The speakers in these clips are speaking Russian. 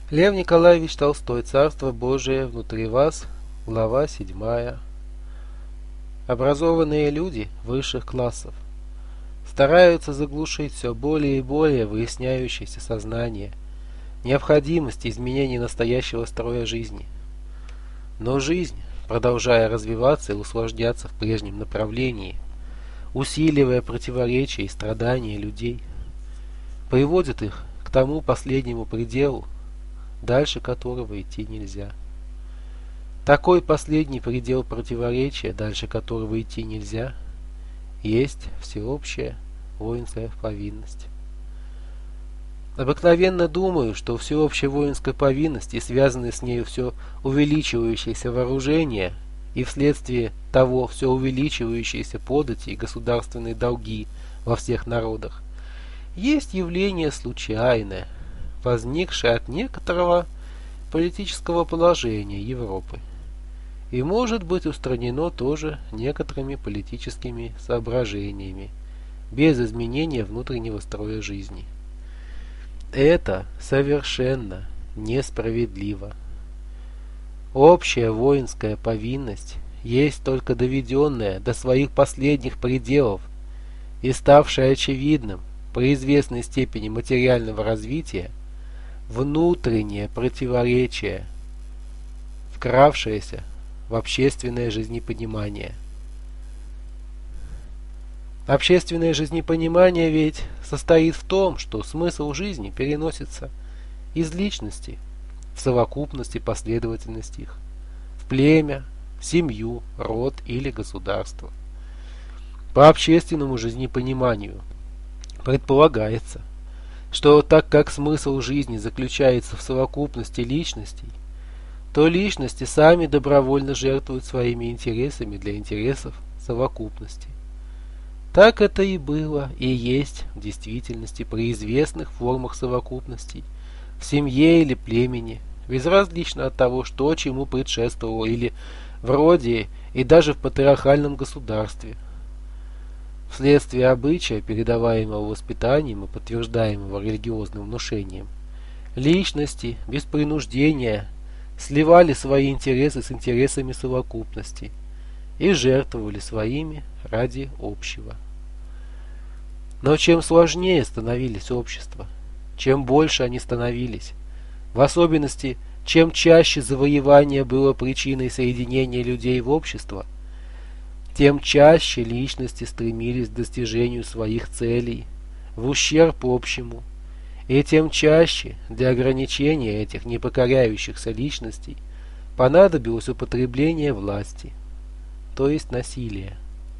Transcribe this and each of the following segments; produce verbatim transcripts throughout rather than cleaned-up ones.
Лев Николаевич Толстой. Царство Божие внутри вас. Глава седьмая. Образованные люди высших классов стараются заглушить все более и более выясняющееся сознание необходимости изменения настоящего строя жизни. Но жизнь, продолжая развиваться и усложняться в прежнем направлении, усиливая противоречия и страдания людей, приводит их к тому последнему пределу, дальше которого идти нельзя. Такой последний предел противоречия, дальше которого идти нельзя, есть всеобщая воинская повинность. Обыкновенно думаю, что всеобщая воинская повинность и связанное с нею все увеличивающееся вооружение и вследствие того все увеличивающиеся подати и государственные долги во всех народах есть явление случайное, возникшее от некоторого политического положения Европы и может быть устранено тоже некоторыми политическими соображениями, без изменения внутреннего строя жизни. Это совершенно несправедливо. Общая воинская повинность есть только доведенная до своих последних пределов и ставшая очевидным при известной степени материального развития внутреннее противоречие, вкравшееся в общественное жизнепонимание. Общественное жизнепонимание ведь состоит в том, что смысл жизни переносится из личности в совокупность и последовательность их, в племя, семью, род или государство. По общественному жизнепониманию предполагается, что так как смысл жизни заключается в совокупности личностей, то личности сами добровольно жертвуют своими интересами для интересов совокупности. Так это и было и есть в действительности при известных формах совокупностей, в семье или племени, безразлично от того, что чему предшествовало, или в роде и даже в патриархальном государстве. Вследствие обычая, передаваемого воспитанием и подтверждаемого религиозным внушением, личности без принуждения сливали свои интересы с интересами совокупности и жертвовали своими ради общего. Но чем сложнее становились общества, чем больше они становились, в особенности, чем чаще завоевание было причиной соединения людей в общество, тем чаще личности стремились к достижению своих целей в ущерб общему, и тем чаще для ограничения этих непокоряющихся личностей понадобилось употребление власти, то есть насилия.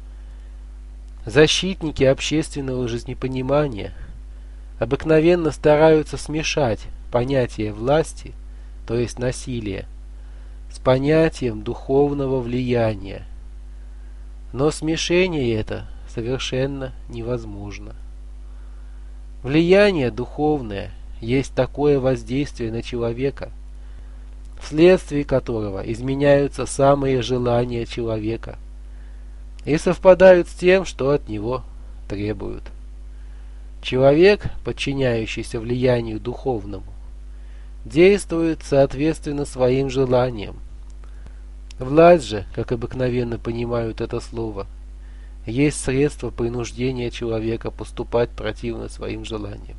Защитники общественного жизнепонимания обыкновенно стараются смешать понятие власти, то есть насилия, с понятием духовного влияния. Но смешение это совершенно невозможно. Влияние духовное есть такое воздействие на человека, вследствие которого изменяются самые желания человека и совпадают с тем, что от него требуют. Человек, подчиняющийся влиянию духовному, действует соответственно своим желаниям. Власть же, как обыкновенно понимают это слово, есть средство принуждения человека поступать противно своим желаниям.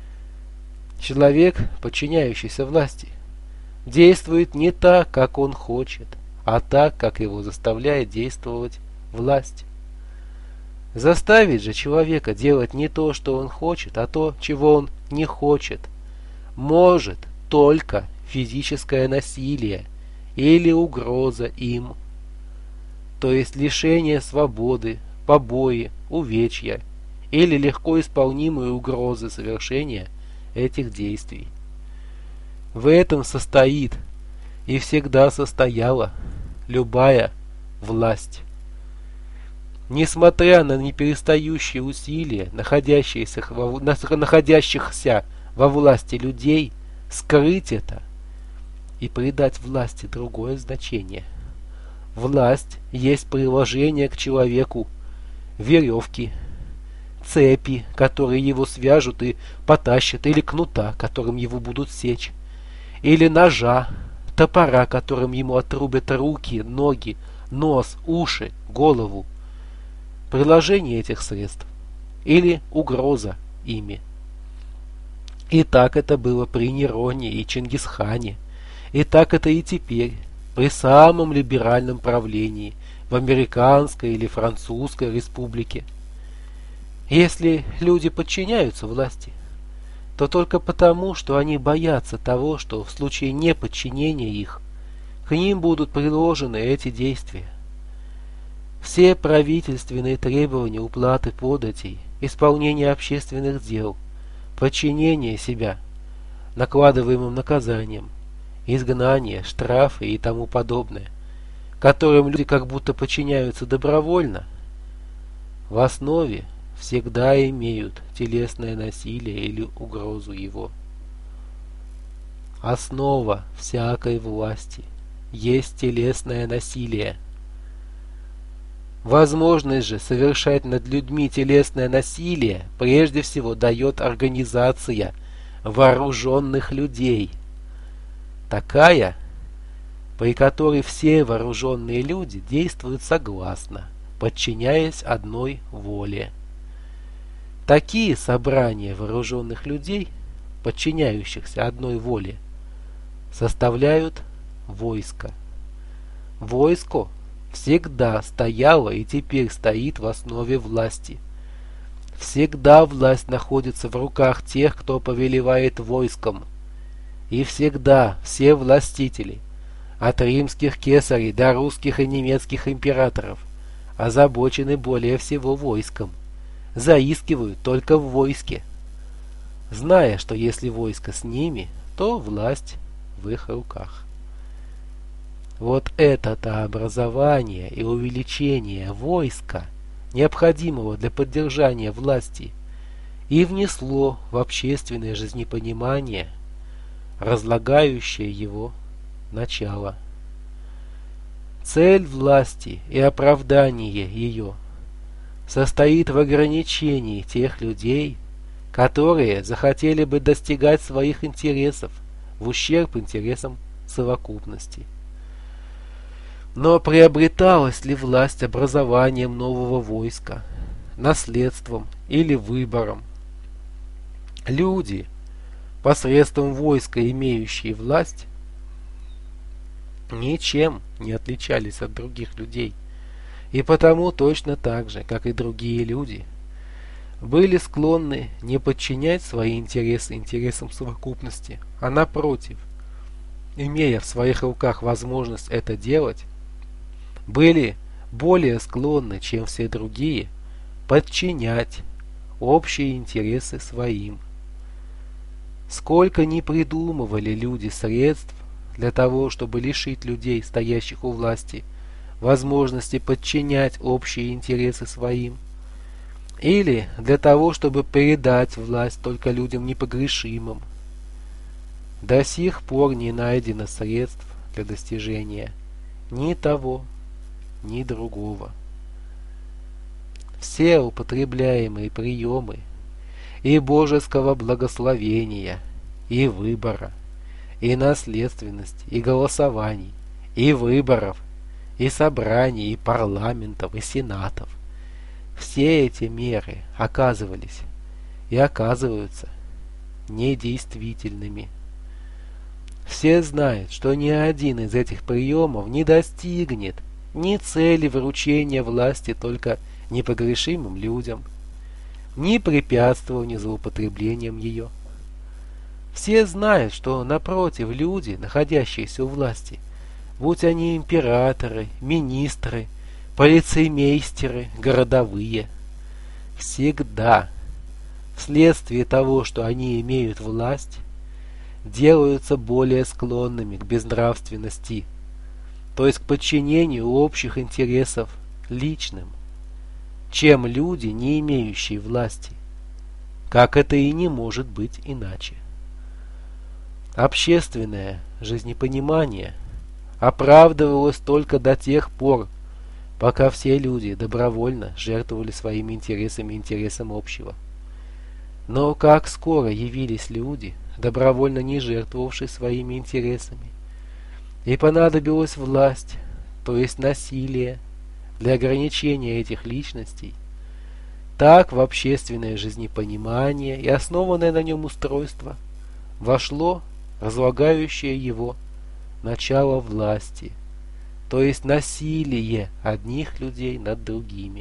Человек, подчиняющийся власти, действует не так, как он хочет, а так, как его заставляет действовать власть. Заставить же человека делать не то, что он хочет, а то, чего он не хочет, может только физическое насилие или угроза им, то есть лишение свободы, побои, увечья или легко исполнимые угрозы совершения этих действий. В этом состоит и всегда состояла любая власть. Несмотря на неперестающие усилия, находящихся во, находящихся во власти людей, скрыть это и придать власти другое значение. Власть есть приложение к человеку веревки, цепи, которые его свяжут и потащат, или кнута, которым его будут сечь, или ножа, топора, которым ему отрубят руки, ноги, нос, уши, голову, приложение этих средств или угроза ими. И так это было при Нероне и Чингисхане, и так это и теперь, при самом либеральном правлении в американской или французской республике. Если люди подчиняются власти, то только потому, что они боятся того, что в случае неподчинения их к ним будут приложены эти действия. Все правительственные требования уплаты податей, исполнение общественных дел, подчинение себя накладываемым наказаниям, изгнание, штрафы и тому подобное, которым люди как будто подчиняются добровольно, в основе всегда имеют телесное насилие или угрозу его. Основа всякой власти есть телесное насилие. Возможность же совершать над людьми телесное насилие прежде всего дает организация вооруженных людей. Такая, при которой все вооруженные люди действуют согласно, подчиняясь одной воле. Такие собрания вооруженных людей, подчиняющихся одной воле, составляют войско. Войско всегда стояло и теперь стоит в основе власти. Всегда власть находится в руках тех, кто повелевает войском. И всегда все властители, от римских кесарей до русских и немецких императоров, озабочены более всего войском, заискивают только в войске, зная, что если войско с ними, то власть в их руках. Вот это-то образование и увеличение войска, необходимого для поддержания власти, и внесло в общественное жизнепонимание разлагающее его начало. Цель власти и оправдание ее состоит в ограничении тех людей, которые захотели бы достигать своих интересов в ущерб интересам совокупности. Но приобреталась ли власть образованием нового войска, наследством или выбором? Люди, посредством войска имеющие власть, ничем не отличались от других людей, и потому точно так же, как и другие люди, были склонны не подчинять свои интересы интересам совокупности, а напротив, имея в своих руках возможность это делать, были более склонны, чем все другие, подчинять общие интересы своим. Сколько ни придумывали люди средств для того, чтобы лишить людей, стоящих у власти, возможности подчинять общие интересы своим, или для того, чтобы передать власть только людям непогрешимым, до сих пор не найдено средств для достижения ни того, ни другого. Все употребляемые приемы и божеского благословения, и выбора, и наследственности, и голосований, и выборов, и собраний, и парламентов, и сенатов, все эти меры оказывались и оказываются недействительными. Все знают, что ни один из этих приемов не достигнет ни цели вручения власти только непогрешимым людям, ни препятствования злоупотреблением ее. Все знают, что, напротив, люди, находящиеся у власти, будь они императоры, министры, полицеймейстеры, городовые, всегда, вследствие того, что они имеют власть, делаются более склонными к безнравственности, то есть к подчинению общих интересов личным, чем люди, не имеющие власти, как это и не может быть иначе. Общественное жизнепонимание оправдывалось только до тех пор, пока все люди добровольно жертвовали своими интересами интересам общего. Но как скоро явились люди, добровольно не жертвовавший своими интересами. И понадобилась власть, то есть насилие, для ограничения этих личностей. Так в общественное жизнепонимание и основанное на нем устройство вошло разлагающее его начало власти, то есть насилие одних людей над другими.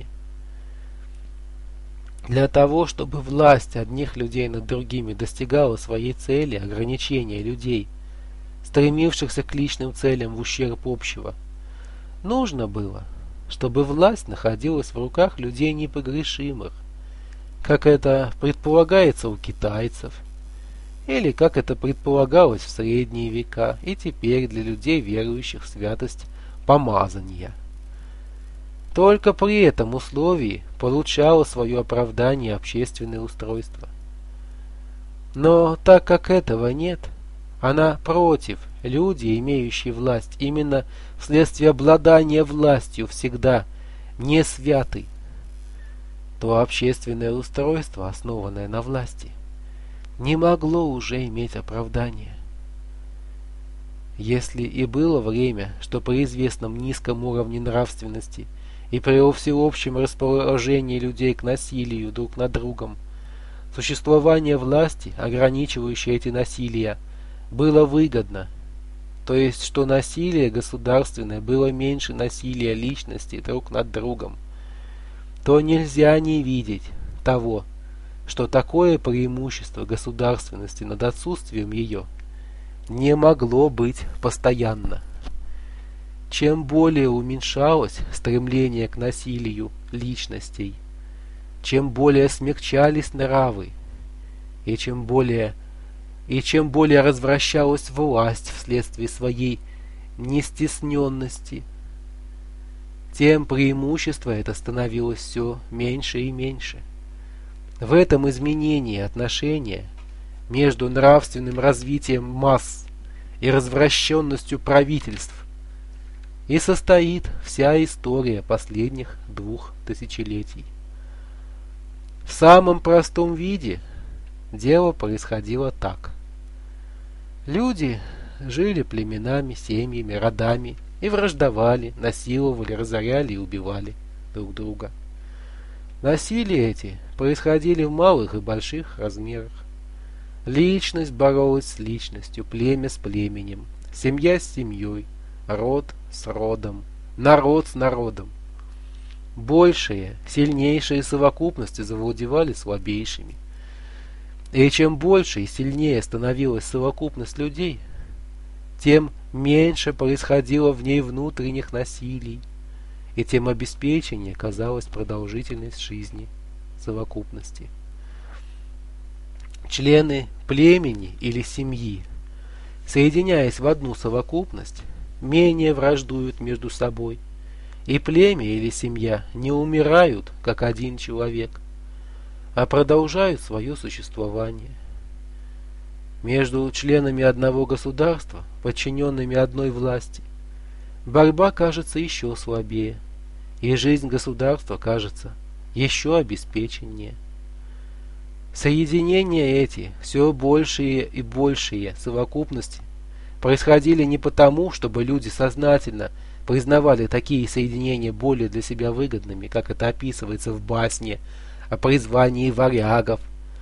Для того, чтобы власть одних людей над другими достигала своей цели ограничения людей, стремившихся к личным целям в ущерб общего, нужно было, чтобы власть находилась в руках людей непогрешимых, как это предполагается у китайцев, или как это предполагалось в средние века и теперь для людей, верующих в святость помазания. Только при этом условии получало свое оправдание общественное устройство. Но так как этого нет, а напротив, люди, имеющие власть, именно вследствие обладания властью всегда не святы, то общественное устройство, основанное на власти, не могло уже иметь оправдания. Если и было время, что при известном низком уровне нравственности и при всеобщем расположении людей к насилию друг над другом, существование власти, ограничивающей эти насилия, было выгодно, то есть что насилие государственное было меньше насилия личности друг над другом, то нельзя не видеть того, что такое преимущество государственности над отсутствием ее не могло быть постоянно. Чем более уменьшалось стремление к насилию личностей, чем более смягчались нравы, и чем более, и чем более развращалась власть вследствие своей нестесненности, тем преимущество это становилось все меньше и меньше. В этом изменении отношения между нравственным развитием масс и развращенностью правительств и состоит вся история последних двух тысячелетий. В самом простом виде дело происходило так. Люди жили племенами, семьями, родами и враждовали, насиловали, разоряли и убивали друг друга. Насилия эти происходили в малых и больших размерах. Личность боролась с личностью, племя с племенем, семья с семьей, род с родом, народ с народом. Большие, сильнейшие совокупности завладевали слабейшими. И чем больше и сильнее становилась совокупность людей, тем меньше происходило в ней внутренних насилий, и тем обеспеченнее казалась продолжительность жизни совокупности. Члены племени или семьи, соединяясь в одну совокупность, менее враждуют между собой, и племя или семья не умирают, как один человек, а продолжают свое существование. Между членами одного государства, подчиненными одной власти, борьба кажется еще слабее, и жизнь государства кажется еще обеспеченнее. Соединения эти, все большие и большие совокупности, происходили не потому, чтобы люди сознательно признавали такие соединения более для себя выгодными, как это описывается в басне о призвании варягов,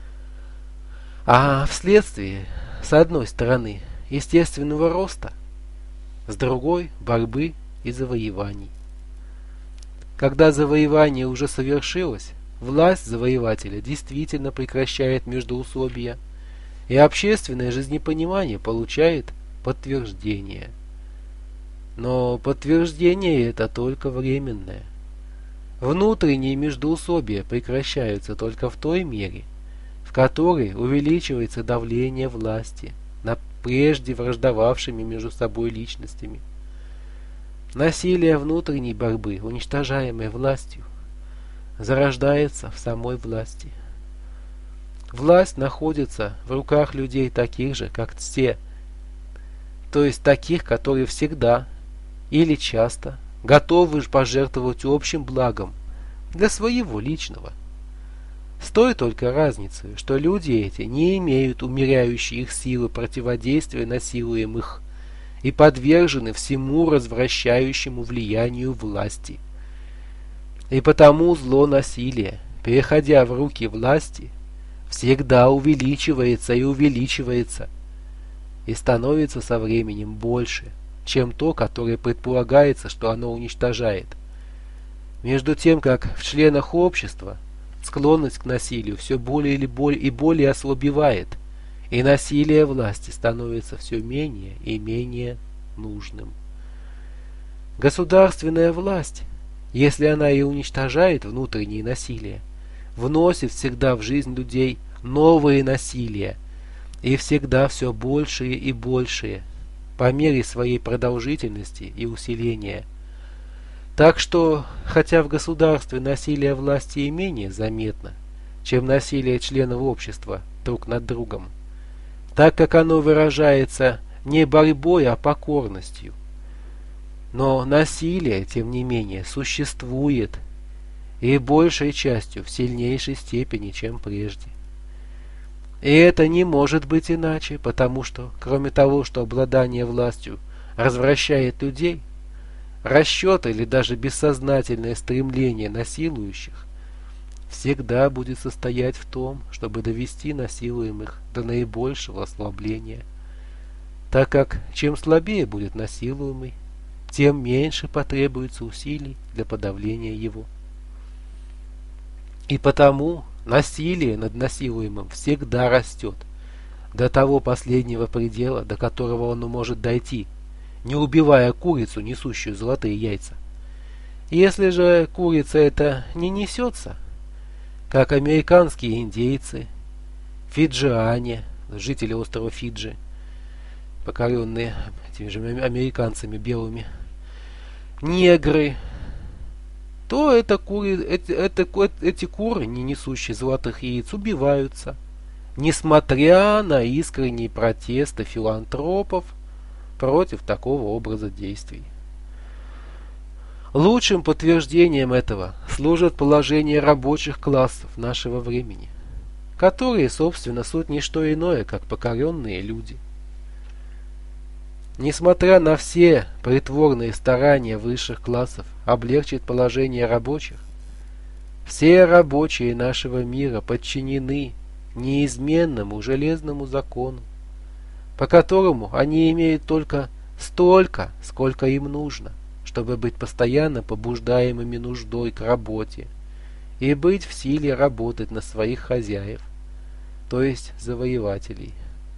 а вследствие, с одной стороны, естественного роста, с другой – борьбы и завоеваний. Когда завоевание уже совершилось, власть завоевателя действительно прекращает междоусобия, и общественное жизнепонимание получает подтверждение. Но подтверждение это только временное. Внутренние междоусобия прекращаются только в той мере, в которой увеличивается давление власти над прежде враждовавшими между собой личностями. Насилие внутренней борьбы, уничтожаемое властью, зарождается в самой власти. Власть находится в руках людей таких же, как все, то есть таких, которые всегда или часто готовы пожертвовать общим благом для своего личного. С той только разницей, что люди эти не имеют умеряющей их силы противодействия насилуемых и подвержены всему развращающему влиянию власти. И потому зло насилия, переходя в руки власти, всегда увеличивается и увеличивается, и становится со временем больше, чем то, которое предполагается, что оно уничтожает. Между тем, как в членах общества склонность к насилию все более и более ослабевает, и насилие власти становится все менее и менее нужным. Государственная власть, если она и уничтожает внутреннее насилие, вносит всегда в жизнь людей новые насилия, и всегда все большие и большие, по мере своей продолжительности и усиления. Так что, хотя в государстве насилие власти и менее заметно, чем насилие членов общества друг над другом, так как оно выражается не борьбой, а покорностью. Но насилие, тем не менее, существует, и большей частью в сильнейшей степени, чем прежде. И это не может быть иначе, потому что, кроме того, что обладание властью развращает людей, расчет или даже бессознательное стремление насилующих всегда будет состоять в том, чтобы довести насилуемых до наибольшего ослабления, так как чем слабее будет насилуемый, тем меньше потребуется усилий для подавления его. И потому насилие над насилуемым всегда растет до того последнего предела, до которого оно может дойти, не убивая курицу, несущую золотые яйца. Если же курица эта не несется, как американские индейцы, фиджиане, жители острова Фиджи, покоренные этими же американцами белыми, негры, то это кури, эти, это, эти куры, не несущие золотых яиц, убиваются, несмотря на искренние протесты филантропов против такого образа действий. Лучшим подтверждением этого служит положение рабочих классов нашего времени, которые, собственно, суть не что иное, как покоренные люди. Несмотря на все притворные старания высших классов облегчить положение рабочих, все рабочие нашего мира подчинены неизменному железному закону, по которому они имеют только столько, сколько им нужно, чтобы быть постоянно побуждаемыми нуждой к работе и быть в силе работать на своих хозяев, то есть завоевателей.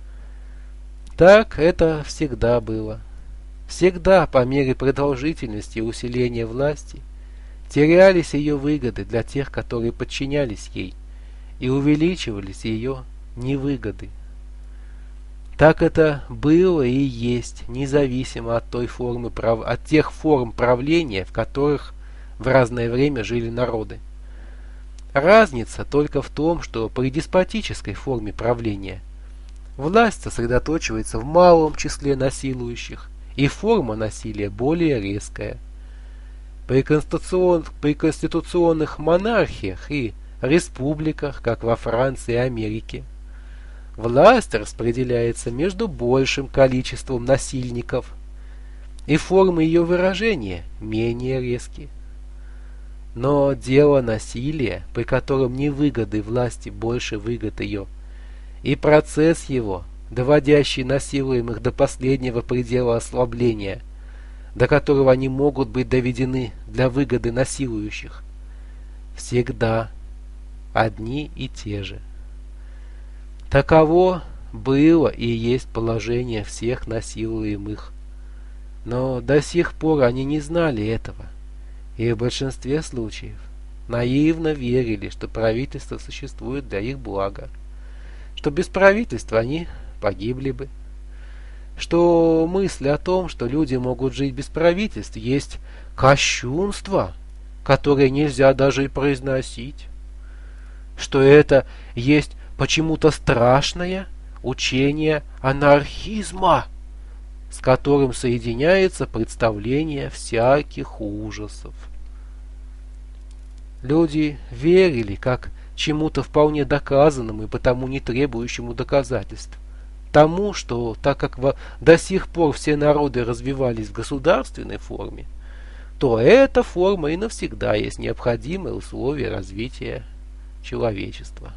Так это всегда было. Всегда по мере продолжительности и усиления власти терялись ее выгоды для тех, которые подчинялись ей, и увеличивались ее невыгоды. Так это было и есть, независимо от той формы прав... от тех форм правления, в которых в разное время жили народы. Разница только в том, что при деспотической форме правления власть сосредоточивается в малом числе насилующих, и форма насилия более резкая. При, конституцион... при конституционных монархиях и республиках, как во Франции и Америке, власть распределяется между большим количеством насильников, и формы ее выражения менее резкие. Но дело насилия, при котором невыгоды власти больше выгод ее, и процесс его, доводящий насилуемых до последнего предела ослабления, до которого они могут быть доведены для выгоды насилующих, всегда одни и те же. Таково было и есть положение всех насилуемых. Но до сих пор они не знали этого, и в большинстве случаев наивно верили, что правительство существует для их блага, что без правительства они погибли бы, что мысль о том, что люди могут жить без правительства, есть кощунство, которое нельзя даже и произносить, что это есть почему-то страшное учение анархизма, с которым соединяется представление всяких ужасов. Люди верили, как чему-то вполне доказанному и потому не требующему доказательств. Тому, что так как во, до сих пор все народы развивались в государственной форме, то эта форма и навсегда есть необходимое условие развития человечества.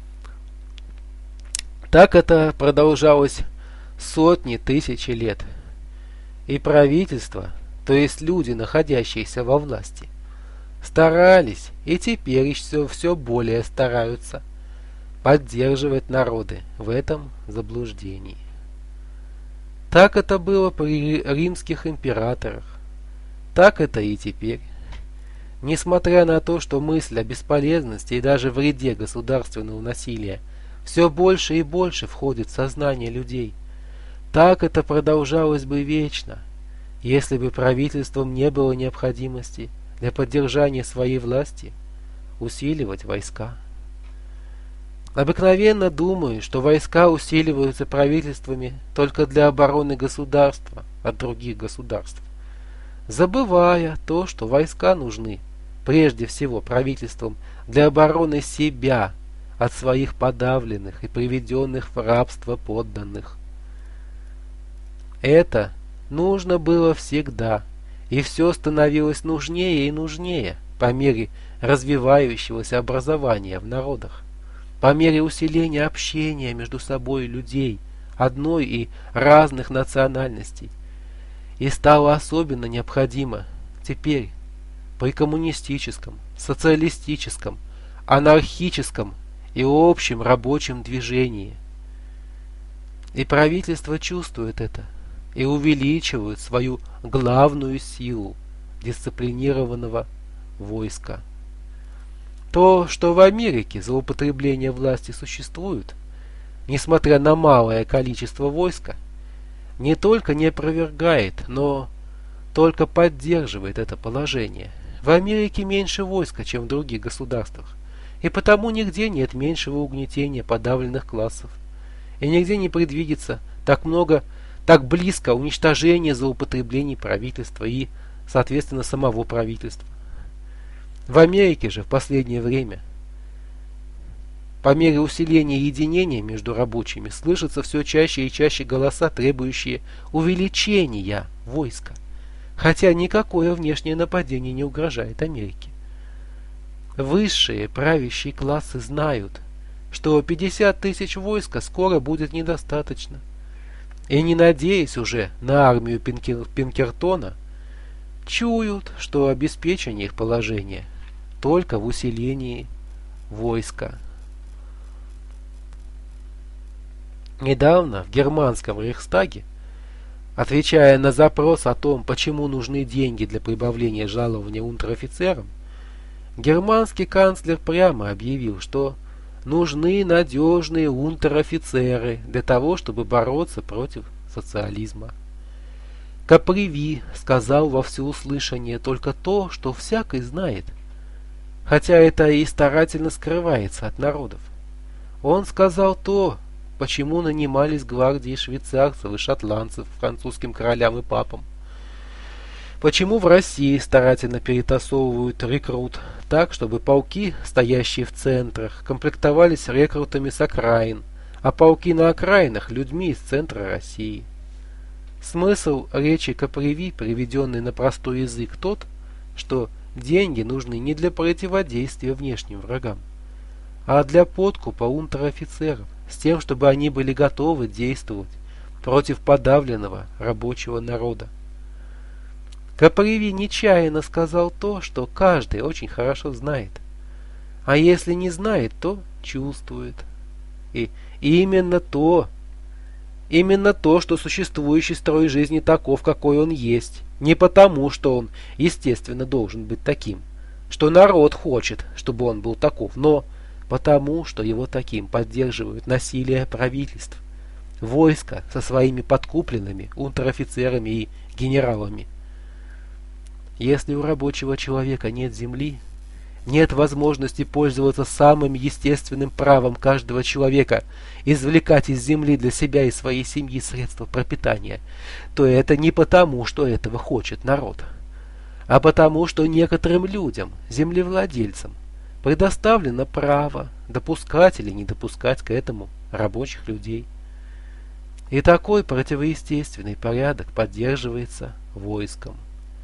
Так это продолжалось сотни тысяч лет. И правительство, то есть люди, находящиеся во власти, старались и теперь все, все более стараются поддерживать народы в этом заблуждении. Так это было при римских императорах, так это и теперь. Несмотря на то, что мысль о бесполезности и даже вреде государственного насилия все больше и больше входит в сознание людей, так это продолжалось бы вечно, если бы правительством не было необходимости для поддержания своей власти усиливать войска. Обыкновенно думаю, что войска усиливаются правительствами только для обороны государства от других государств, забывая то, что войска нужны прежде всего правительством для обороны себя от своих подавленных и приведенных в рабство подданных. Это нужно было всегда, и все становилось нужнее и нужнее по мере развивающегося образования в народах, по мере усиления общения между собой людей одной и разных национальностей. И стало особенно необходимо теперь при коммунистическом, социалистическом, анархическом и общем рабочем движении. И правительство чувствует это и увеличивает свою главную силу дисциплинированного войска. То, что в Америке злоупотребление власти существует, несмотря на малое количество войска, не только не опровергает, но только поддерживает это положение. В Америке меньше войска, чем в других государствах, и потому нигде нет меньшего угнетения подавленных классов, и нигде не предвидится так много, так близко уничтожения злоупотреблений правительства и, соответственно, самого правительства. В Америке же в последнее время, по мере усиления единения между рабочими, слышатся все чаще и чаще голоса, требующие увеличения войска, хотя никакое внешнее нападение не угрожает Америке. Высшие правящие классы знают, что пятьдесят тысяч войска скоро будет недостаточно, и не надеясь уже на армию Пинкер, Пинкертона, чуют, что обеспечение их положения только в усилении войска. Недавно в германском Рейхстаге, отвечая на запрос о том, почему нужны деньги для прибавления жалования унтер-офицерам, германский канцлер прямо объявил, что нужны надежные унтер-офицеры для того, чтобы бороться против социализма. Капреви сказал во всеуслышание только то, что всякий знает, хотя это и старательно скрывается от народов. Он сказал то, почему нанимались гвардии швейцарцев и шотландцев французским королям и папам. Почему в России старательно перетасовывают рекрут так, чтобы полки, стоящие в центрах, комплектовались рекрутами с окраин, а полки на окраинах людьми из центра России. Смысл речи Капреви, приведенный на простой язык, тот, что деньги нужны не для противодействия внешним врагам, а для подкупа унтер-офицеров, с тем, чтобы они были готовы действовать против подавленного рабочего народа. Капреви нечаянно сказал то, что каждый очень хорошо знает, а если не знает, то чувствует. И именно то, именно то, что существующий строй жизни таков, какой он есть, не потому, что он, естественно, должен быть таким, что народ хочет, чтобы он был таков, но потому, что его таким поддерживают насилие правительств, войско со своими подкупленными унтер-офицерами и генералами. Если у рабочего человека нет земли, нет возможности пользоваться самым естественным правом каждого человека извлекать из земли для себя и своей семьи средства пропитания, то это не потому, что этого хочет народ, а потому, что некоторым людям, землевладельцам, предоставлено право допускать или не допускать к этому рабочих людей. И такой противоестественный порядок поддерживается войском.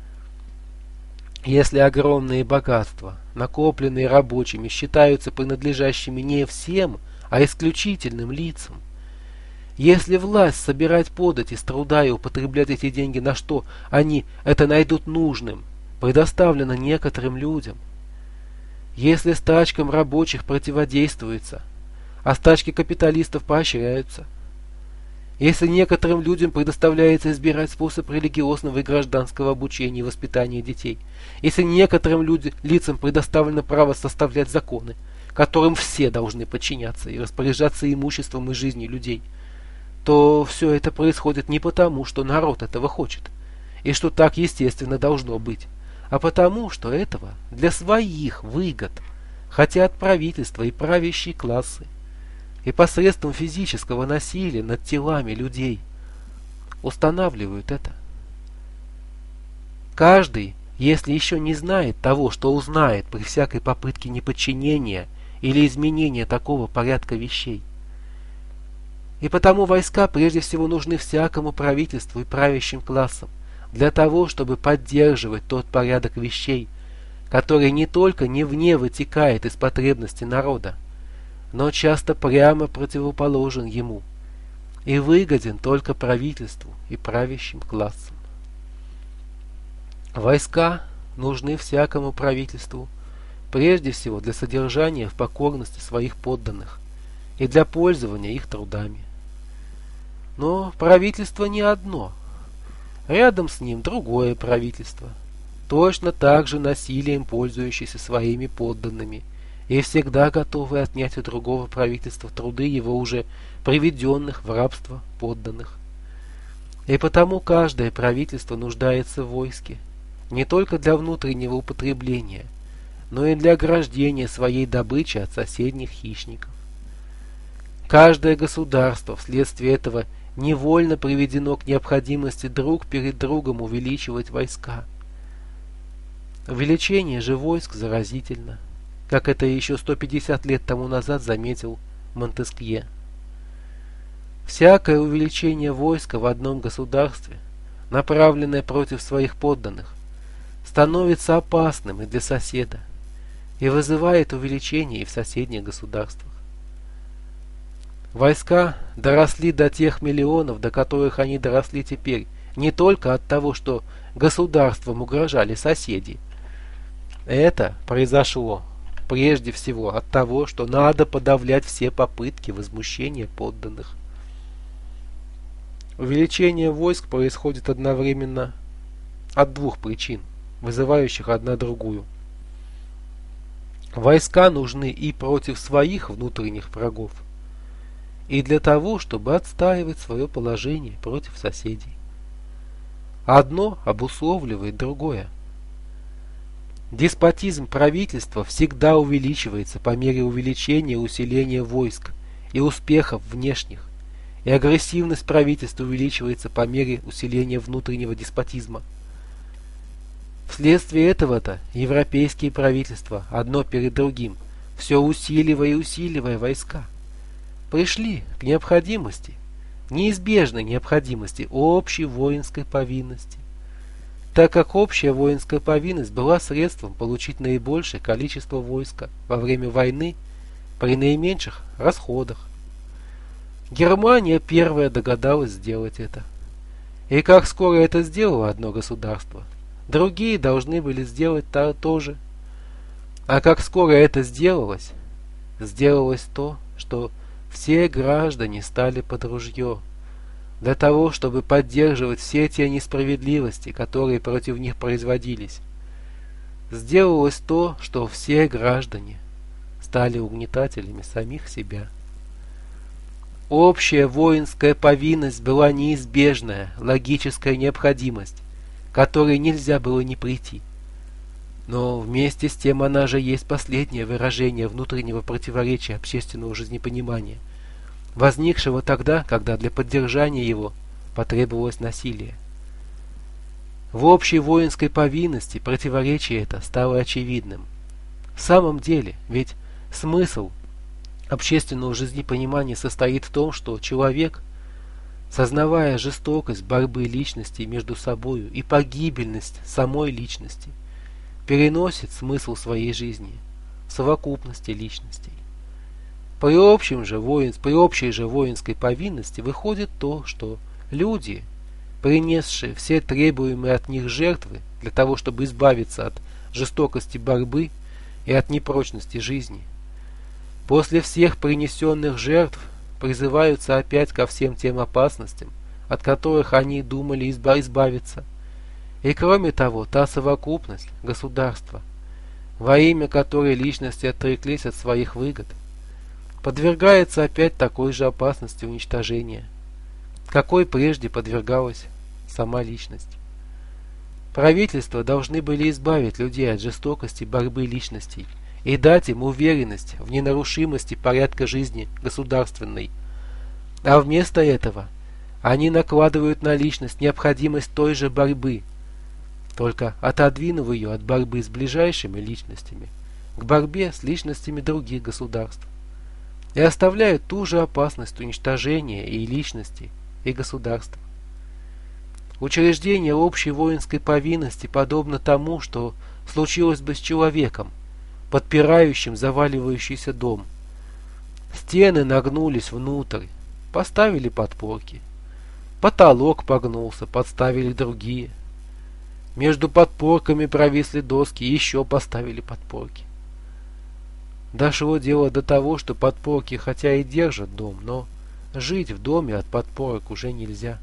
Если огромные богатства, накопленные рабочими, считаются принадлежащими не всем, а исключительным лицам, если власть собирать подати с труда и употреблять эти деньги на что они это найдут нужным, предоставлено некоторым людям, если стачкам рабочих противодействуется, а стачки капиталистов поощряются, если некоторым людям предоставляется избирать способ религиозного и гражданского обучения и воспитания детей, если некоторым люди, лицам предоставлено право составлять законы, которым все должны подчиняться и распоряжаться имуществом и жизнью людей, то все это происходит не потому, что народ этого хочет, и что так естественно должно быть, а потому, что этого для своих выгод хотят правительство и правящие классы, и посредством физического насилия над телами людей устанавливают это. Каждый, если еще не знает того, что узнает при всякой попытке неподчинения или изменения такого порядка вещей. И потому войска прежде всего нужны всякому правительству и правящим классам, для того, чтобы поддерживать тот порядок вещей, который не только не вне вытекает из потребностей народа, но часто прямо противоположен ему и выгоден только правительству и правящим классам. Войска нужны всякому правительству, прежде всего для содержания в покорности своих подданных и для пользования их трудами. Но правительство не одно, рядом с ним другое правительство, точно так же насилием пользующееся своими подданными, и всегда готовы отнять у другого правительства труды его уже приведенных в рабство подданных. И потому каждое правительство нуждается в войске, не только для внутреннего употребления, но и для ограждения своей добычи от соседних хищников. Каждое государство вследствие этого невольно приведено к необходимости друг перед другом увеличивать войска. Увеличение же войск заразительно, как это еще сто пятьдесят лет тому назад заметил Монтескье. Всякое увеличение войска в одном государстве, направленное против своих подданных, становится опасным и для соседа, и вызывает увеличение и в соседних государствах. Войска доросли до тех миллионов, до которых они доросли теперь, не только от того, что государствам угрожали соседи. Это произошло прежде всего от того, что надо подавлять все попытки возмущения подданных. Увеличение войск происходит одновременно от двух причин, вызывающих одна другую. Войска нужны и против своих внутренних врагов, и для того, чтобы отстаивать свое положение против соседей. Одно обусловливает другое. Деспотизм правительства всегда увеличивается по мере увеличения и усиления войск и успехов внешних, и агрессивность правительства увеличивается по мере усиления внутреннего деспотизма. Вследствие этого-то европейские правительства, одно перед другим, все усиливая и усиливая войска, пришли к необходимости, неизбежной необходимости общей воинской повинности, так как общая воинская повинность была средством получить наибольшее количество войска во время войны при наименьших расходах. Германия первая догадалась сделать это. И как скоро это сделало одно государство, другие должны были сделать то, то же. А как скоро это сделалось, сделалось то, что все граждане стали под ружье, для того, чтобы поддерживать все те несправедливости, которые против них производились. Сделалось то, что все граждане стали угнетателями самих себя. Общая воинская повинность была неизбежная, логическая необходимость, к которой нельзя было не прийти. Но вместе с тем она же есть последнее выражение внутреннего противоречия общественного жизнепонимания, возникшего тогда, когда для поддержания его потребовалось насилие. В общей воинской повинности противоречие это стало очевидным. В самом деле, ведь смысл общественного жизнепонимания состоит в том, что человек, сознавая жестокость борьбы личностей между собою и погибельность самой личности, переносит смысл своей жизни в совокупности личностей. При, общем же воин, при общей же воинской повинности выходит то, что люди, принесшие все требуемые от них жертвы для того, чтобы избавиться от жестокости борьбы и от непрочности жизни, после всех принесенных жертв призываются опять ко всем тем опасностям, от которых они думали избавиться. И кроме того, та совокупность, государства, во имя которой личности отреклись от своих выгод, подвергается опять такой же опасности уничтожения, какой прежде подвергалась сама личность. Правительства должны были избавить людей от жестокости борьбы личностей и дать им уверенность в ненарушимости порядка жизни государственной. А вместо этого они накладывают на личность необходимость той же борьбы, только отодвинув ее от борьбы с ближайшими личностями к борьбе с личностями других государств, и оставляют ту же опасность уничтожения и личности, и государства. Учреждение общей воинской повинности подобно тому, что случилось бы с человеком, подпирающим заваливающийся дом. Стены нагнулись внутрь, поставили подпорки. Потолок погнулся, подставили другие. Между подпорками провисли доски, еще поставили подпорки. Дошло дело до того, что подпорки хотя и держат дом, но жить в доме от подпорок уже нельзя.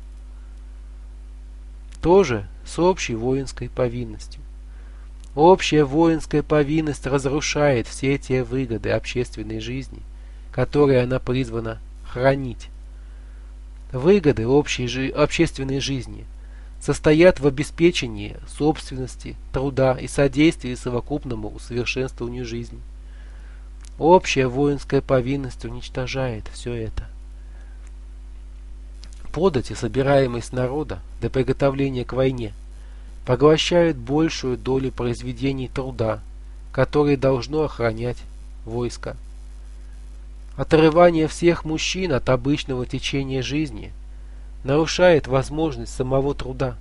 Тоже с общей воинской повинностью. Общая воинская повинность разрушает все те выгоды общественной жизни, которые она призвана хранить. Выгоды общей жи- общественной жизни состоят в обеспечении собственности, труда и содействии совокупному усовершенствованию жизни. Общая воинская повинность уничтожает все это. Подати, собираемые с народа для приготовления к войне, поглощают большую долю произведений труда, которые должно охранять войско. Отрывание всех мужчин от обычного течения жизни нарушает возможность самого труда.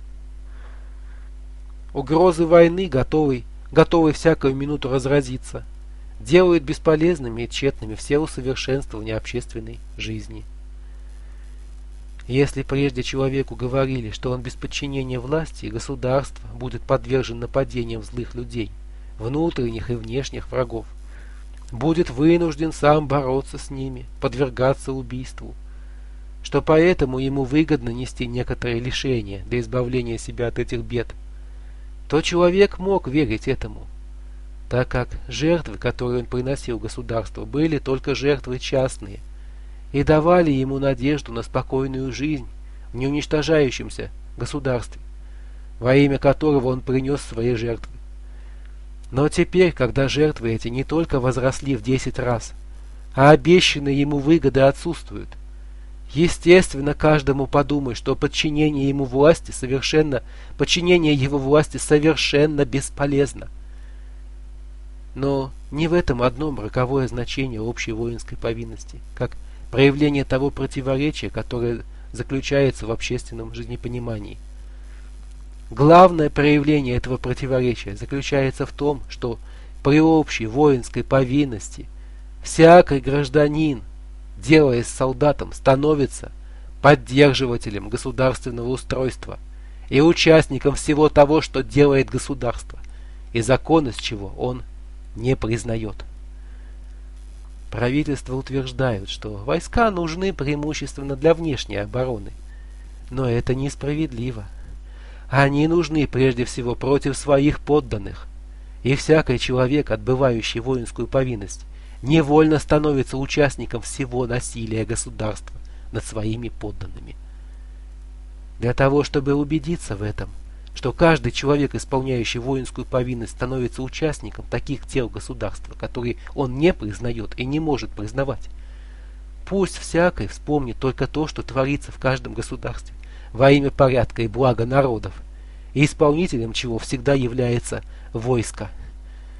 Угрозы войны, готовой, готовой всякую минуту разразиться, делают бесполезными и тщетными все усовершенствования общественной жизни. Если прежде человеку говорили, что он без подчинения власти и государства будет подвержен нападениям злых людей, внутренних и внешних врагов, будет вынужден сам бороться с ними, подвергаться убийству, что поэтому ему выгодно нести некоторые лишения для избавления себя от этих бед, то человек мог верить этому, так как жертвы, которые он приносил государству, были только жертвы частные и давали ему надежду на спокойную жизнь в неуничтожающемся государстве, во имя которого он принес свои жертвы. Но теперь, когда жертвы эти не только возросли в десять раз, а обещанные ему выгоды отсутствуют, естественно, каждому подумать, что подчинение ему власти совершенно, подчинение его власти совершенно бесполезно. Но не в этом одном роковое значение общей воинской повинности, как проявление того противоречия, которое заключается в общественном жизнепонимании. Главное проявление этого противоречия заключается в том, что при общей воинской повинности всякий гражданин, делаясь солдатом, становится поддерживателем государственного устройства и участником всего того, что делает государство, и законность чего он не признает. Правительства утверждают, что войска нужны преимущественно для внешней обороны, но это несправедливо. Они нужны прежде всего против своих подданных, и всякий человек, отбывающий воинскую повинность, невольно становится участником всего насилия государства над своими подданными. Для того, чтобы убедиться в этом, что каждый человек, исполняющий воинскую повинность, становится участником таких дел государства, которые он не признает и не может признавать, пусть всякий вспомнит только то, что творится в каждом государстве во имя порядка и блага народов, и исполнителем чего всегда является войско.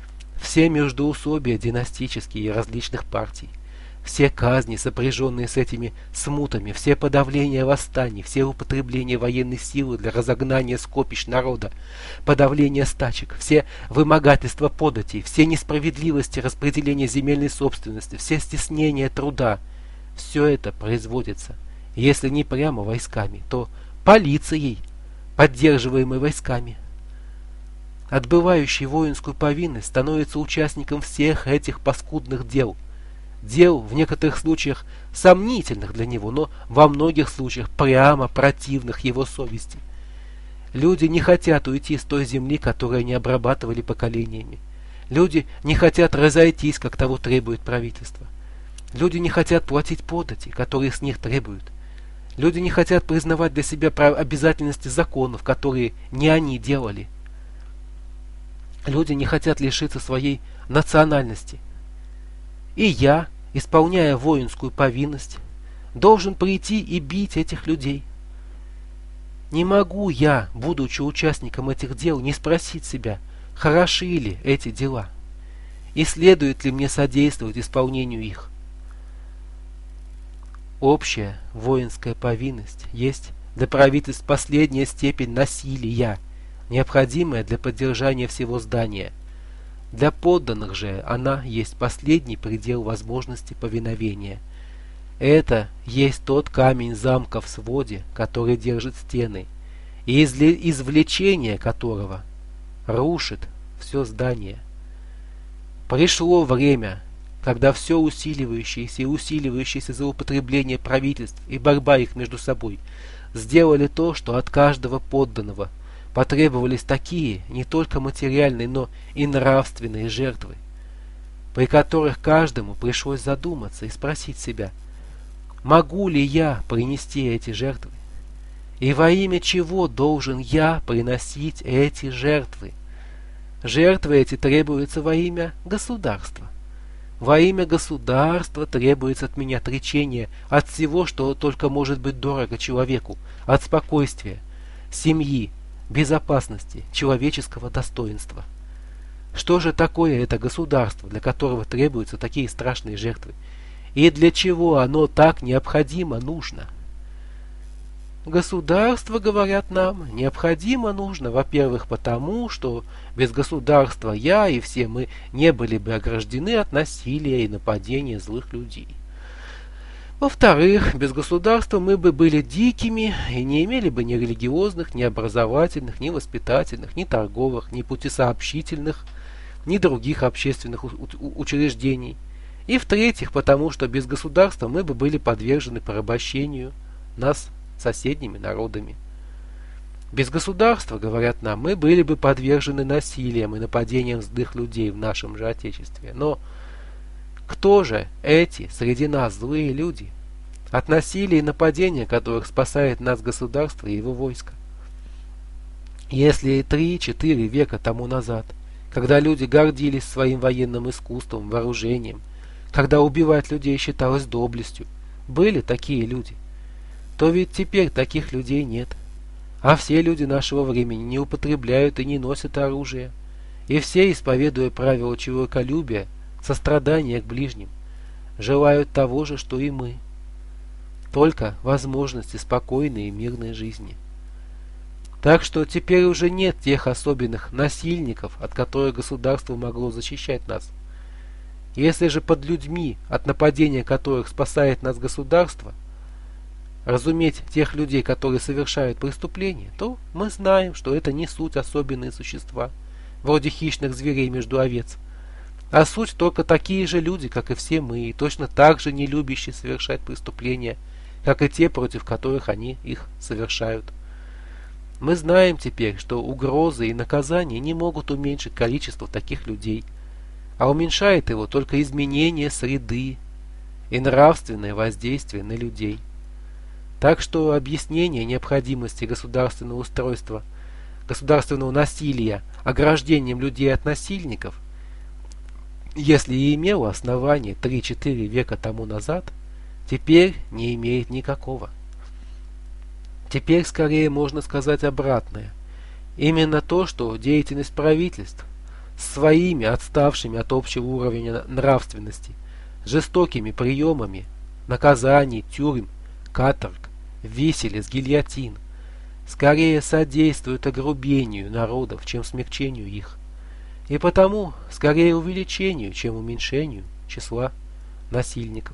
все междоусобия династические и различных партий, все казни, сопряженные с этими смутами, все подавления восстаний, все употребления военной силы для разогнания скопищ народа, подавление стачек, все вымогательства податей, все несправедливости распределения земельной собственности, все стеснения труда, все это производится, если не прямо войсками, то полицией, поддерживаемой войсками. Отбывающий воинскую повинность становится участником всех этих паскудных дел, дел в некоторых случаях сомнительных для него, но во многих случаях прямо противных его совести. Люди не хотят уйти с той земли, которую они обрабатывали поколениями. Люди не хотят разойтись, как того требует правительство. Люди не хотят платить подати, которые с них требуют. Люди не хотят признавать для себя обязательности законов, которые не они делали. Люди не хотят лишиться своей национальности. И я, исполняя воинскую повинность, должен прийти и бить этих людей. Не могу я, будучи участником этих дел, не спросить себя, хороши ли эти дела, и следует ли мне содействовать исполнению их. Общая воинская повинность есть для правительств последняя степень насилия, необходимая для поддержания всего здания. Для подданных же она есть последний предел возможности повиновения. Это есть тот камень замка в своде, который держит стены, и извлечение которого рушит все здание. Пришло время, когда все усиливающееся и усиливающееся злоупотребление правительств и борьба их между собой сделали то, что от каждого подданного потребовались такие не только материальные, но и нравственные жертвы, при которых каждому пришлось задуматься и спросить себя, могу ли я принести эти жертвы? И во имя чего должен я приносить эти жертвы? Жертвы эти требуются во имя государства. Во имя государства требуется от меня отречение от всего, что только может быть дорого человеку, от спокойствия, семьи, безопасности, человеческого достоинства. Что же такое это государство, для которого требуются такие страшные жертвы? И для чего оно так необходимо нужно? Государство, говорят нам, необходимо нужно, во-первых, потому, что без государства я и все мы не были бы ограждены от насилия и нападения злых людей. Во-вторых, без государства мы бы были дикими и не имели бы ни религиозных, ни образовательных, ни воспитательных, ни торговых, ни путесообщительных, ни других общественных учреждений. И в-третьих, потому что без государства мы бы были подвержены порабощению нас соседними народами. Без государства, говорят нам, мы были бы подвержены насилиям и нападениям злых людей в нашем же Отечестве. Но кто же эти среди нас злые люди, от насилия и нападения которых спасает нас государство и его войско? Если три-четыре века тому назад, когда люди гордились своим военным искусством, вооружением, когда убивать людей считалось доблестью, были такие люди, то ведь теперь таких людей нет. А все люди нашего времени не употребляют и не носят оружие, и все, исповедуя правила человеколюбия, сострадания к ближним, желают того же, что и мы, только возможности спокойной и мирной жизни. Так что теперь уже нет тех особенных насильников, от которых государство могло защищать нас. Если же под людьми, от нападения которых спасает нас государство, разуметь тех людей, которые совершают преступления, то мы знаем, что это не суть особенные существа, вроде хищных зверей между овец, а суть только такие же люди, как и все мы, и точно так же не любящие совершать преступления, как и те, против которых они их совершают. Мы знаем теперь, что угрозы и наказания не могут уменьшить количество таких людей, а уменьшает его только изменение среды и нравственное воздействие на людей. Так что объяснение необходимости государственного устройства, государственного насилия ограждением людей от насильников, если и имело основание три-четыре века тому назад, теперь не имеет никакого. Теперь скорее можно сказать обратное. Именно то, что деятельность правительств с своими отставшими от общего уровня нравственности, жестокими приемами, наказаний, тюрем, каторг, виселиц, гильотин, скорее содействуют огрубению народов, чем смягчению их, и потому скорее увеличению, чем уменьшению числа насильников.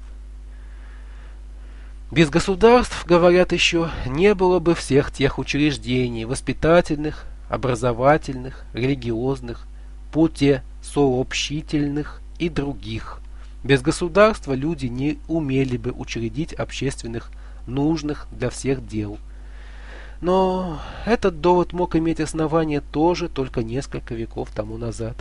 Без государств, говорят еще, не было бы всех тех учреждений воспитательных, образовательных, религиозных, путесообщительных и других. Без государства люди не умели бы учредить общественных нужных для всех дел. Но этот довод мог иметь основание тоже только несколько веков тому назад.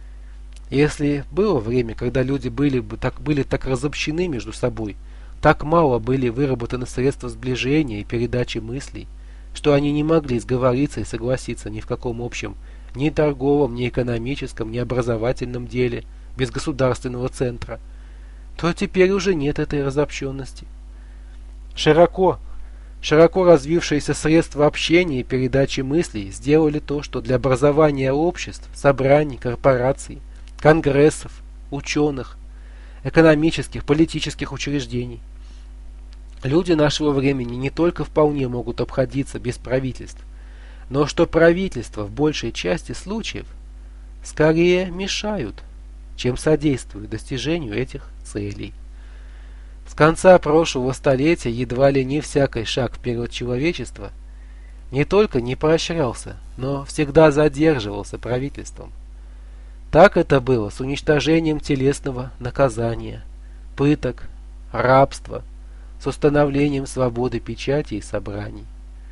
Если было время, когда люди были, бы так, были так разобщены между собой, так мало были выработаны средства сближения и передачи мыслей, что они не могли сговориться и согласиться ни в каком общем, ни торговом, ни экономическом, ни образовательном деле, без государственного центра, то теперь уже нет этой разобщенности. Широко, широко развившиеся средства общения и передачи мыслей сделали то, что для образования обществ, собраний, корпораций, конгрессов, ученых, экономических, политических учреждений. Люди нашего времени не только вполне могут обходиться без правительств, но что правительства в большей части случаев скорее мешают, чем содействуют достижению этих целей. С конца прошлого столетия едва ли не всякий шаг вперед человечества не только не поощрялся, но всегда задерживался правительством. Так это было с уничтожением телесного наказания, пыток, рабства, с установлением свободы печати и собраний.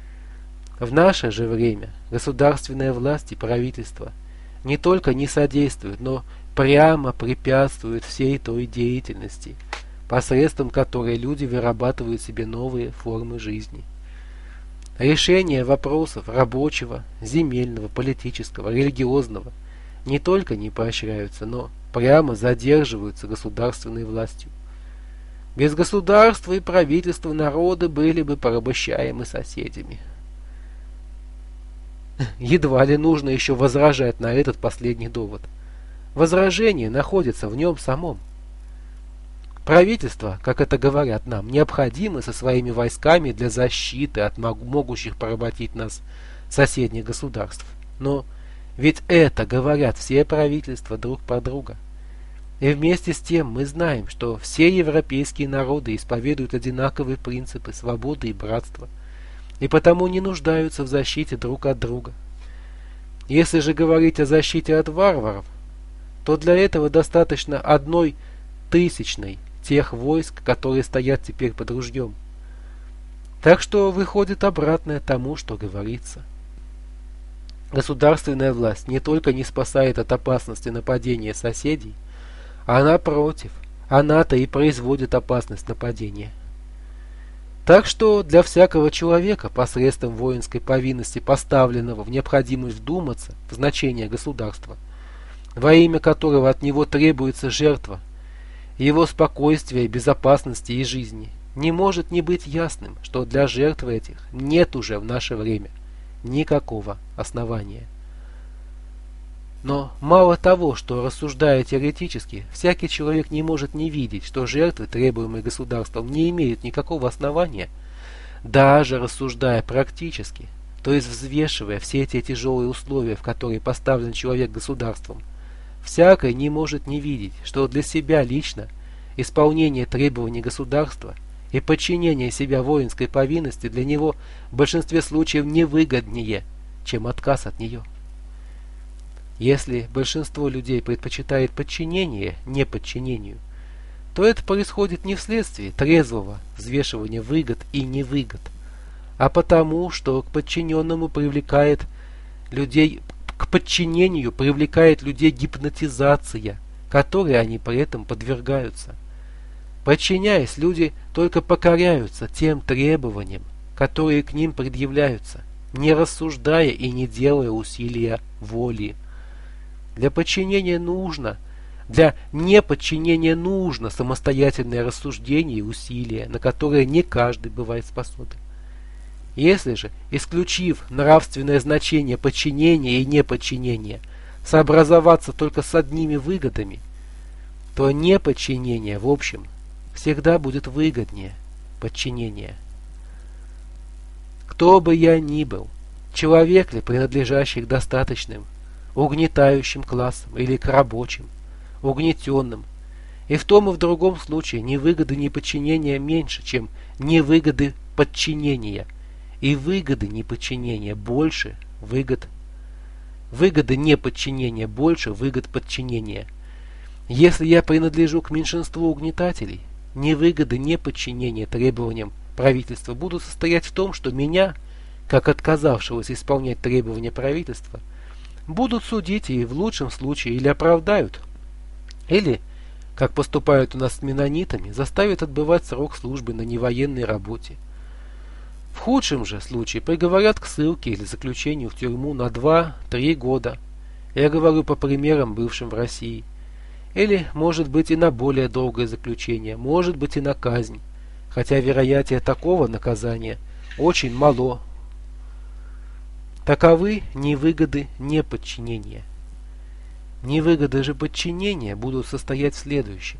В наше же время государственная власть и правительство не только не содействуют, но прямо препятствуют всей той деятельности, посредством которой люди вырабатывают себе новые формы жизни. Решение вопросов рабочего, земельного, политического, религиозного не только не поощряются, но прямо задерживаются государственной властью. Без государства и правительства народы были бы порабощаемы соседями. Едва ли нужно еще возражать на этот последний довод. Возражение находится в нем самом. Правительство, как это говорят нам, необходимо со своими войсками для защиты от могущих поработить нас соседних государств. Но ведь это говорят все правительства друг про друга. И вместе с тем мы знаем, что все европейские народы исповедуют одинаковые принципы свободы и братства, и потому не нуждаются в защите друг от друга. Если же говорить о защите от варваров, то для этого достаточно одной тысячной тех войск, которые стоят теперь под ружьем. Так что выходит обратное тому, что говорится. Государственная власть не только не спасает от опасности нападения соседей, а напротив, она-то и производит опасность нападения. Так что для всякого человека посредством воинской повинности, поставленного в необходимость вдуматься в значение государства, во имя которого от него требуется жертва, его спокойствия, безопасности и жизни, не может не быть ясным, что для жертвы этих нет уже в наше время никакого основания. Но мало того, что, рассуждая теоретически, всякий человек не может не видеть, что жертвы, требуемые государством, не имеют никакого основания, даже рассуждая практически, то есть взвешивая все эти тяжелые условия, в которые поставлен человек государством, всякий не может не видеть, что для себя лично исполнение требований государства и подчинение себя воинской повинности для него в большинстве случаев невыгоднее, чем отказ от нее. Если большинство людей предпочитает подчинение неподчинению, то это происходит не вследствие трезвого взвешивания выгод и невыгод, а потому, что к подчиненному привлекает людей, к подчинению привлекает людей гипнотизация, которой они при этом подвергаются. Подчиняясь, люди только покоряются тем требованиям, которые к ним предъявляются, не рассуждая и не делая усилия воли. Для подчинения нужно, для неподчинения нужно самостоятельное рассуждение и усилия, на которые не каждый бывает способен. Если же, исключив нравственное значение подчинения и неподчинения, сообразоваться только с одними выгодами, то неподчинение в общем всегда будет выгоднее подчинения. Кто бы я ни был, человек ли, принадлежащий к достаточным, угнетающим классам или к рабочим, угнетенным, и в том и в другом случае невыгоды неподчинения меньше, чем невыгоды подчинения, и выгоды неподчинения больше выгод. Выгоды неподчинения больше выгод подчинения. Если я принадлежу к меньшинству угнетателей, невыгоды неподчинения требованиям правительства будут состоять в том, что меня, как отказавшегося исполнять требования правительства, будут судить и в лучшем случае или оправдают, или, как поступают у нас с меннонитами, заставят отбывать срок службы на невоенной работе. В худшем же случае приговорят к ссылке или заключению в тюрьму на два-три года. Я говорю по примерам, бывшим в России. Или, может быть, и на более долгое заключение, может быть и на казнь, хотя вероятие такого наказания очень мало. Таковы невыгоды неподчинения. Невыгоды же подчинения будут состоять в следующем.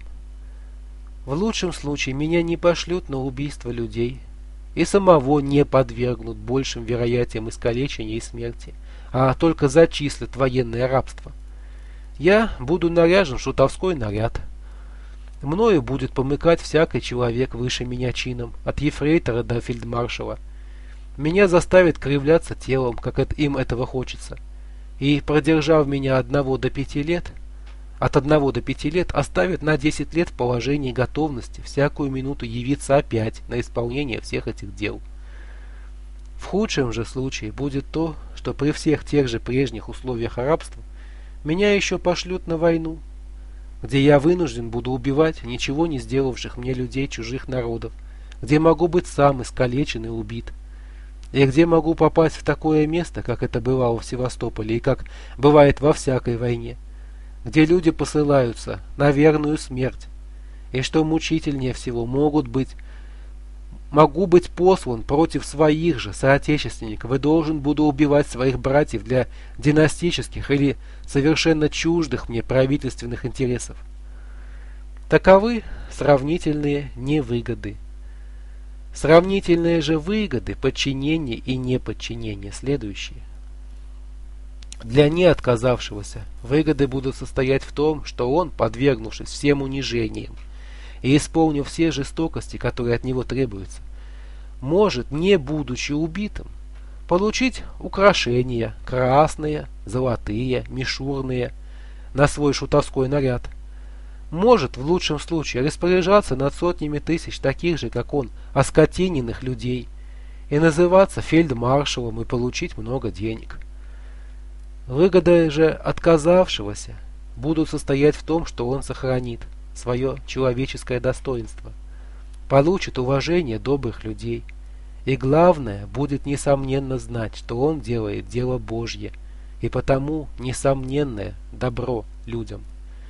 В лучшем случае меня не пошлют на убийство людей и самого не подвергнут большим вероятиям искалечения и смерти, а только зачислят в военное рабство. Я буду наряжен в шутовской наряд. Мною будет помыкать всякий человек выше меня чином, от ефрейтора до фельдмаршала. Меня заставят кривляться телом, как это, им этого хочется. И, продержав меня одного до пяти лет, от одного до пяти лет оставят на десять лет в положении готовности всякую минуту явиться опять на исполнение всех этих дел. В худшем же случае будет то, что при всех тех же прежних условиях рабства меня еще пошлют на войну, где я вынужден буду убивать ничего не сделавших мне людей чужих народов, где могу быть сам искалечен и убит, и где могу попасть в такое место, как это бывало в Севастополе и как бывает во всякой войне, где люди посылаются на верную смерть, и что мучительнее всего могут быть, могу быть послан против своих же соотечественников и должен буду убивать своих братьев для династических или совершенно чуждых мне правительственных интересов. Таковы сравнительные невыгоды. Сравнительные же выгоды подчинения и неподчинения следующие. Для неотказавшегося выгоды будут состоять в том, что он, подвергнувшись всем унижениям и исполнив все жестокости, которые от него требуются, может, не будучи убитым, получить украшения красные, золотые, мишурные на свой шутовской наряд. Может, в лучшем случае, распоряжаться над сотнями тысяч таких же, как он, оскотиненных людей и называться фельдмаршалом и получить много денег. Выгоды же отказавшегося будут состоять в том, что он сохранит свое человеческое достоинство, получит уважение добрых людей, и главное, будет несомненно знать, что он делает дело Божье, и потому несомненное добро людям.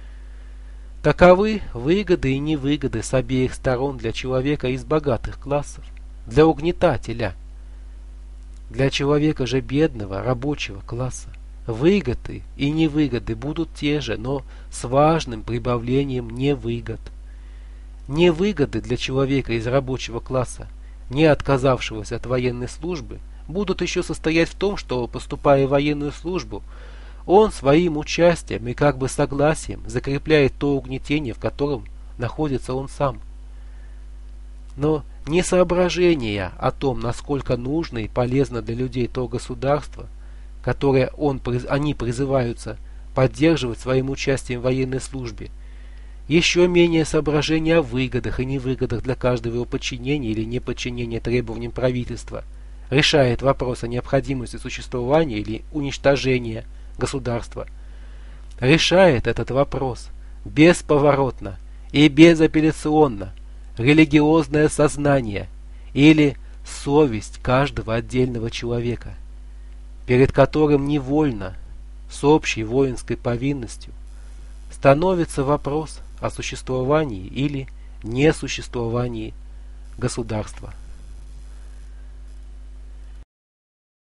Таковы выгоды и невыгоды с обеих сторон для человека из богатых классов, для угнетателя. Для человека же бедного, рабочего класса выгоды и невыгоды будут те же, но с важным прибавлением невыгод. Невыгоды для человека из рабочего класса, не отказавшегося от военной службы, будут еще состоять в том, что, поступая в военную службу, он своим участием и как бы согласием закрепляет то угнетение, в котором находится он сам. Но не соображения о том, насколько нужно и полезно для людей то государство, которое он, они призываются поддерживать своим участием в военной службе, еще менее соображения о выгодах и невыгодах для каждого его подчинения или неподчинения требованиям правительства решает вопрос о необходимости существования или уничтожения государства. Решает этот вопрос бесповоротно и безапелляционно религиозное сознание или совесть каждого отдельного человека, перед которым невольно, с общей воинской повинностью, становится вопрос о существовании или несуществовании государства.